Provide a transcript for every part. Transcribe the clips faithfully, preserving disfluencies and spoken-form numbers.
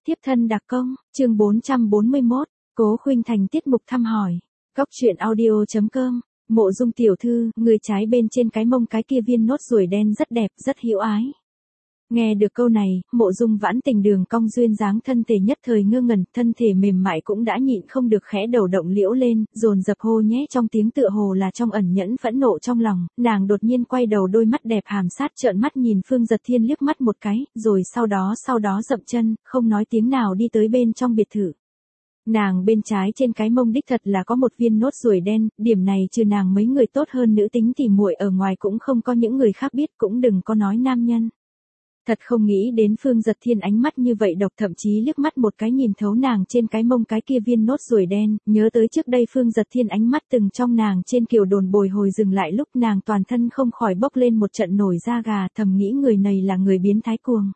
Tiếp thân đặc công, chương bốn trăm bốn mươi mốt, Cố Khuynh Thành tiết mục thăm hỏi. Góc truyện audio chấm com, Mộ Dung tiểu thư, người trái bên trên cái mông cái kia viên nốt ruồi đen rất đẹp, rất hữu ái. Nghe được câu này, Mộ Dung Vãn Tình đường cong duyên dáng thân thể nhất thời ngơ ngẩn, thân thể mềm mại cũng đã nhịn không được khẽ đầu động liễu lên, dồn dập hô nhé trong tiếng tựa hồ là trong ẩn nhẫn phẫn nộ trong lòng, nàng đột nhiên quay đầu đôi mắt đẹp hàm sát trợn mắt nhìn Phương Giật Thiên liếc mắt một cái, rồi sau đó sau đó dậm chân, không nói tiếng nào đi tới bên trong biệt thự. Nàng bên trái trên cái mông đích thật là có một viên nốt ruồi đen, điểm này trừ nàng mấy người tốt hơn nữ tính thì muội ở ngoài cũng không có những người khác biết, cũng đừng có nói nam nhân. Thật không nghĩ đến Phương Giật Thiên ánh mắt như vậy độc, thậm chí liếc mắt một cái nhìn thấu nàng trên cái mông cái kia viên nốt ruồi đen, nhớ tới trước đây Phương Giật Thiên ánh mắt từng trong nàng trên kiểu đồn bồi hồi dừng lại lúc nàng toàn thân không khỏi bốc lên một trận nổi da gà, thầm nghĩ người này là người biến thái cuồng.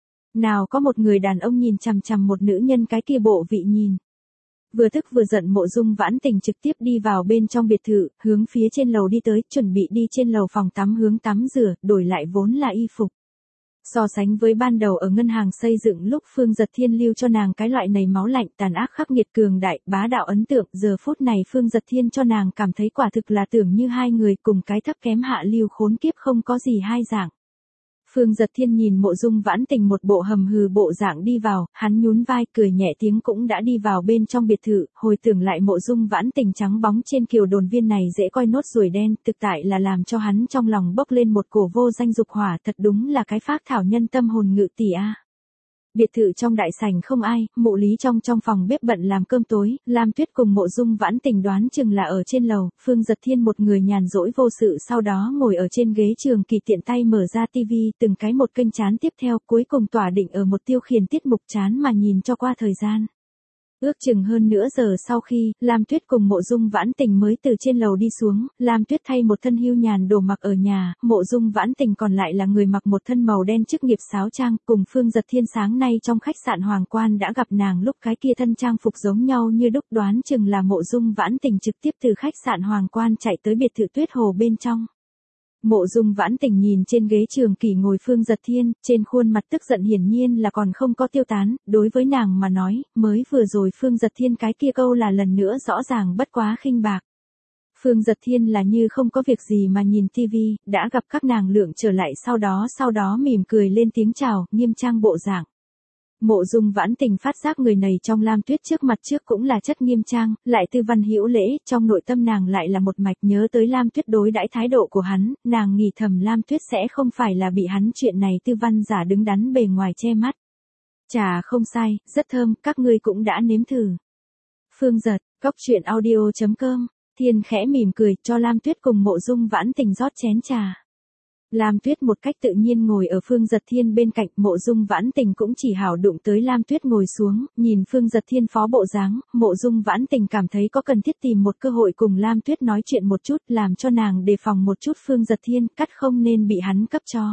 Nào có một người đàn ông nhìn chằm chằm một nữ nhân cái kia bộ vị nhìn. Vừa tức vừa giận Mộ Dung Vãn Tình trực tiếp đi vào bên trong biệt thự, hướng phía trên lầu đi tới, chuẩn bị đi trên lầu phòng tắm hướng tắm rửa, đổi lại vốn là y phục. So sánh với ban đầu ở ngân hàng xây dựng lúc Phương Giật Thiên lưu cho nàng cái loại này máu lạnh tàn ác khắc nghiệt cường đại, bá đạo ấn tượng, giờ phút này Phương Giật Thiên cho nàng cảm thấy quả thực là tưởng như hai người cùng cái thấp kém hạ lưu khốn kiếp không có gì hai dạng. Phương Giật Thiên nhìn Mộ Dung Vãn Tình một bộ hầm hừ bộ dạng đi vào, hắn nhún vai cười nhẹ tiếng cũng đã đi vào bên trong biệt thự, hồi tưởng lại Mộ Dung Vãn Tình trắng bóng trên kiều đồn viên này dễ coi nốt ruồi đen, thực tại là làm cho hắn trong lòng bốc lên một cổ vô danh dục hỏa, thật đúng là cái phác thảo nhân tâm hồn ngự tỷ a. Biệt thự trong đại sảnh không ai, Mộ Lý trong trong phòng bếp bận làm cơm tối, Lam Tuyết cùng Mộ Dung Vãn Tình đoán chừng là ở trên lầu, Phương Giật Thiên một người nhàn rỗi vô sự sau đó ngồi ở trên ghế trường kỳ tiện tay mở ra tivi, từng cái một kênh chán tiếp theo, cuối cùng tỏa định ở một tiêu khiển tiết mục chán mà nhìn cho qua thời gian. Ước chừng hơn nửa giờ sau khi, Lam Tuyết cùng Mộ Dung Vãn Tình mới từ trên lầu đi xuống, Lam Tuyết thay một thân hưu nhàn đồ mặc ở nhà, Mộ Dung Vãn Tình còn lại là người mặc một thân màu đen chức nghiệp sáo trang, cùng Phương Giật Thiên sáng nay trong khách sạn Hoàng Quan đã gặp nàng lúc cái kia thân trang phục giống nhau như đúc, đoán chừng là Mộ Dung Vãn Tình trực tiếp từ khách sạn Hoàng Quan chạy tới biệt thự Tuyết Hồ bên trong. Mộ Dung Vãn Tình nhìn trên ghế trường kỳ ngồi Phương Giật Thiên, trên khuôn mặt tức giận hiển nhiên là còn không có tiêu tán, đối với nàng mà nói, mới vừa rồi Phương Giật Thiên cái kia câu là lần nữa rõ ràng bất quá khinh bạc. Phương Giật Thiên là như không có việc gì mà nhìn tivi, đã gặp các nàng lượng trở lại sau đó sau đó mỉm cười lên tiếng chào, nghiêm trang bộ dạng. Mộ Dung Vãn Tình phát giác người này trong Lam Tuyết trước mặt trước cũng là chất nghiêm trang, lại tư văn hữu lễ, trong nội tâm nàng lại là một mạch nhớ tới Lam Tuyết đối đãi thái độ của hắn, nàng nghĩ thầm Lam Tuyết sẽ không phải là bị hắn chuyện này tư văn giả đứng đắn bề ngoài che mắt. Trà không sai, rất thơm, các ngươi cũng đã nếm thử. Phương Giật, góc truyện audio chấm com, Thiên khẽ mỉm cười cho Lam Tuyết cùng Mộ Dung Vãn Tình rót chén trà. Lam Tuyết một cách tự nhiên ngồi ở Phương Giật Thiên bên cạnh, Mộ Dung Vãn Tình cũng chỉ hảo đụng tới Lam Tuyết ngồi xuống, nhìn Phương Giật Thiên phó bộ dáng, Mộ Dung Vãn Tình cảm thấy có cần thiết tìm một cơ hội cùng Lam Tuyết nói chuyện một chút, làm cho nàng đề phòng một chút Phương Giật Thiên, cắt không nên bị hắn cấp cho.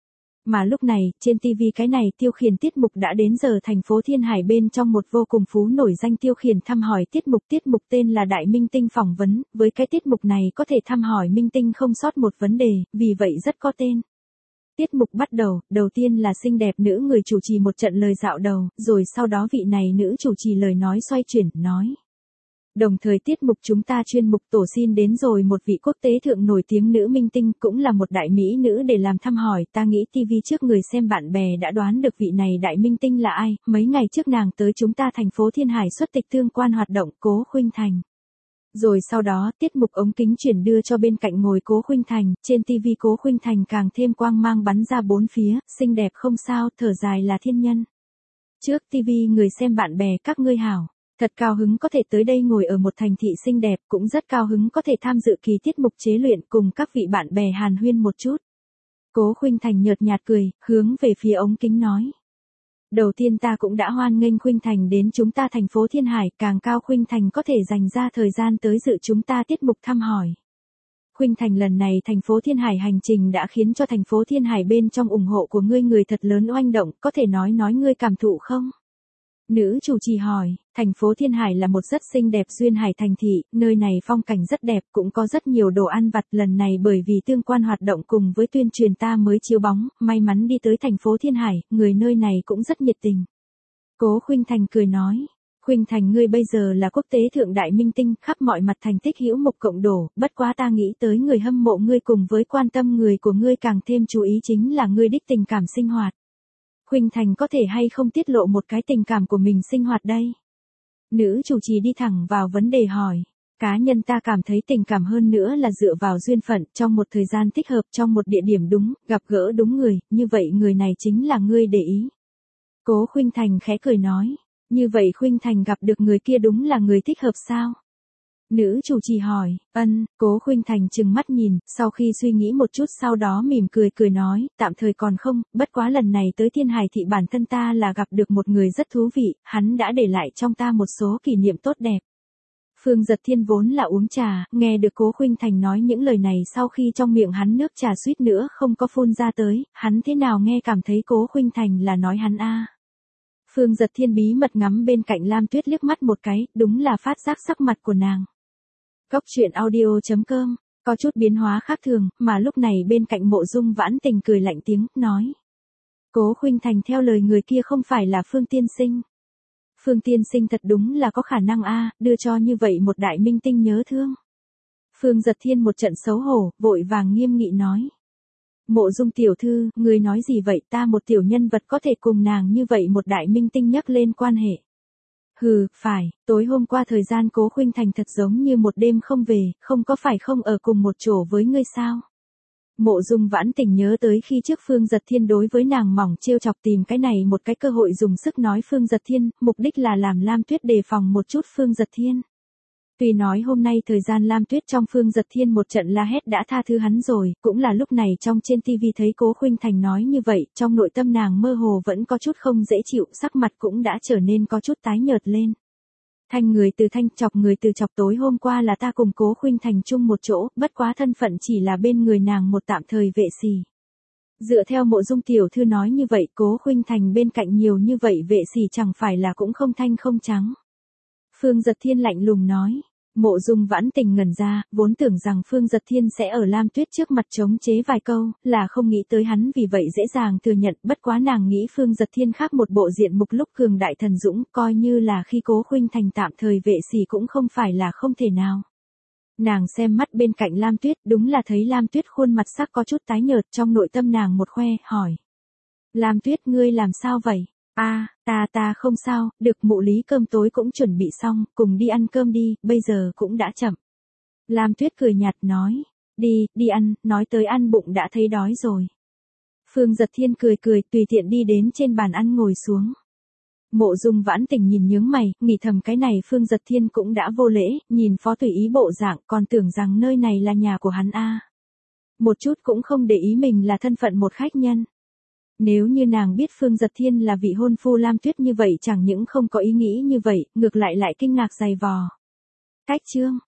Mà lúc này, trên tivi cái này tiêu khiển tiết mục đã đến giờ thành phố Thiên Hải bên trong một vô cùng phú nổi danh tiêu khiển thăm hỏi tiết mục, tiết mục tên là Đại Minh Tinh phỏng vấn, với cái tiết mục này có thể thăm hỏi minh tinh không sót một vấn đề, vì vậy rất có tên. Tiết mục bắt đầu, đầu tiên là xinh đẹp nữ người chủ trì một trận lời dạo đầu, rồi sau đó vị này nữ chủ trì lời nói xoay chuyển, nói. Đồng thời tiết mục chúng ta chuyên mục tổ xin đến rồi một vị quốc tế thượng nổi tiếng nữ minh tinh cũng là một đại mỹ nữ để làm thăm hỏi, ta nghĩ tivi trước người xem bạn bè đã đoán được vị này đại minh tinh là ai, mấy ngày trước nàng tới chúng ta thành phố Thiên Hải xuất tịch tương quan hoạt động, Cố Khuynh Thành. Rồi sau đó, tiết mục ống kính chuyển đưa cho bên cạnh ngồi Cố Khuynh Thành, trên tivi Cố Khuynh Thành càng thêm quang mang bắn ra bốn phía, xinh đẹp không sao, thở dài là thiên nhân. Trước tivi người xem bạn bè các ngươi hảo. Thật cao hứng có thể tới đây ngồi ở một thành thị xinh đẹp, cũng rất cao hứng có thể tham dự kỳ tiết mục chế luyện cùng các vị bạn bè hàn huyên một chút. Cố Khuynh Thành nhợt nhạt cười, hướng về phía ống kính nói. Đầu tiên ta cũng đã hoan nghênh Khuynh Thành đến chúng ta thành phố Thiên Hải, càng cao Khuynh Thành có thể dành ra thời gian tới dự chúng ta tiết mục thăm hỏi. Khuynh Thành lần này thành phố Thiên Hải hành trình đã khiến cho thành phố Thiên Hải bên trong ủng hộ của ngươi người thật lớn oanh động, có thể nói nói ngươi cảm thụ không? Nữ chủ trì hỏi, thành phố Thiên Hải là một rất xinh đẹp duyên hải thành thị, nơi này phong cảnh rất đẹp, cũng có rất nhiều đồ ăn vặt, lần này bởi vì tương quan hoạt động cùng với tuyên truyền ta mới chiếu bóng, may mắn đi tới thành phố Thiên Hải, người nơi này cũng rất nhiệt tình. Cố Khuynh Thành cười nói. Khuynh Thành ngươi bây giờ là quốc tế thượng đại minh tinh, khắp mọi mặt thành tích hữu mục cộng đổ, bất quá ta nghĩ tới người hâm mộ ngươi cùng với quan tâm người của ngươi càng thêm chú ý chính là ngươi đích tình cảm sinh hoạt. Khuynh Thành có thể hay không tiết lộ một cái tình cảm của mình sinh hoạt đây? Nữ chủ trì đi thẳng vào vấn đề hỏi. Cá nhân ta cảm thấy tình cảm hơn nữa là dựa vào duyên phận, trong một thời gian thích hợp, trong một địa điểm đúng, gặp gỡ đúng người, như vậy người này chính là ngươi để ý. Cố Khuynh Thành khẽ cười nói. Như vậy Khuynh Thành gặp được người kia đúng là người thích hợp sao? Nữ chủ trì hỏi. Ân. Cố Khuynh Thành trừng mắt nhìn, sau khi suy nghĩ một chút sau đó mỉm cười cười nói, tạm thời còn không, bất quá lần này tới Thiên Hải thị bản thân ta là gặp được một người rất thú vị, hắn đã để lại trong ta một số kỷ niệm tốt đẹp. Phương Giật Thiên vốn là uống trà, nghe được Cố Khuynh Thành nói những lời này sau khi trong miệng hắn nước trà suýt nữa không có phun ra tới, hắn thế nào nghe cảm thấy Cố Khuynh Thành là nói hắn a. Phương Giật Thiên bí mật ngắm bên cạnh Lam Tuyết liếc mắt một cái, đúng là phát giác sắc mặt của nàng. Góc truyện audio chấm com, có chút biến hóa khác thường, mà lúc này bên cạnh Mộ Dung Vãn Tình cười lạnh tiếng, nói. Cố Khuynh Thành theo lời người kia không phải là Phương tiên sinh. Phương tiên sinh thật đúng là có khả năng a, đưa cho như vậy một đại minh tinh nhớ thương. Phương Giật Thiên một trận xấu hổ, vội vàng nghiêm nghị nói. Mộ Dung tiểu thư, người nói gì vậy, ta một tiểu nhân vật có thể cùng nàng như vậy một đại minh tinh nhắc lên quan hệ. Hừ, phải, tối hôm qua thời gian Cố Khuynh Thành thật giống như một đêm không về, không có phải không ở cùng một chỗ với ngươi sao? Mộ Dung Vãn Tình nhớ tới khi trước Phương Giật Thiên đối với nàng mỏng trêu chọc tìm cái này một cái cơ hội dùng sức nói Phương Giật Thiên, mục đích là làm Lam Tuyết đề phòng một chút Phương Giật Thiên. Tuy nói hôm nay thời gian Lam Tuyết trong Phương Giật Thiên một trận la hét đã tha thứ hắn rồi, cũng là lúc này trong trên tivi thấy Cố Khuynh Thành nói như vậy, trong nội tâm nàng mơ hồ vẫn có chút không dễ chịu, sắc mặt cũng đã trở nên có chút tái nhợt lên. Thanh người từ thanh, chọc người từ chọc, tối hôm qua là ta cùng Cố Khuynh Thành chung một chỗ, bất quá thân phận chỉ là bên người nàng một tạm thời vệ sĩ. Dựa theo Mộ Dung tiểu thư nói như vậy, Cố Khuynh Thành bên cạnh nhiều như vậy vệ sĩ chẳng phải là cũng không thanh không trắng. Phương Giật Thiên lạnh lùng nói. Mộ Dung Vãn Tình ngẩn ra, vốn tưởng rằng Phương Giật Thiên sẽ ở Lam Tuyết trước mặt chống chế vài câu, là không nghĩ tới hắn vì vậy dễ dàng thừa nhận, bất quá nàng nghĩ Phương Giật Thiên khác một bộ diện mục lúc cường đại thần dũng, coi như là khi Cố Khuynh Thành tạm thời vệ sĩ cũng không phải là không thể nào. Nàng xem mắt bên cạnh Lam Tuyết, đúng là thấy Lam Tuyết khuôn mặt sắc có chút tái nhợt, trong nội tâm nàng một khoe, hỏi. Lam Tuyết ngươi làm sao vậy? A, à, ta ta không sao, được mụ Lý cơm tối cũng chuẩn bị xong, cùng đi ăn cơm đi, bây giờ cũng đã chậm. Lam Tuyết cười nhạt nói, đi, đi ăn, nói tới ăn bụng đã thấy đói rồi. Phương Giật Thiên cười cười, tùy tiện đi đến trên bàn ăn ngồi xuống. Mộ Dung Vãn Tình nhìn nhướng mày, nghĩ thầm cái này Phương Giật Thiên cũng đã vô lễ, nhìn phó tùy ý bộ dạng, còn tưởng rằng nơi này là nhà của hắn a. Một chút cũng không để ý mình là thân phận một khách nhân. Nếu như nàng biết Phương Giật Thiên là vị hôn phu Lam Tuyết như vậy chẳng những không có ý nghĩ như vậy, ngược lại lại kinh ngạc dày vò. Cách chương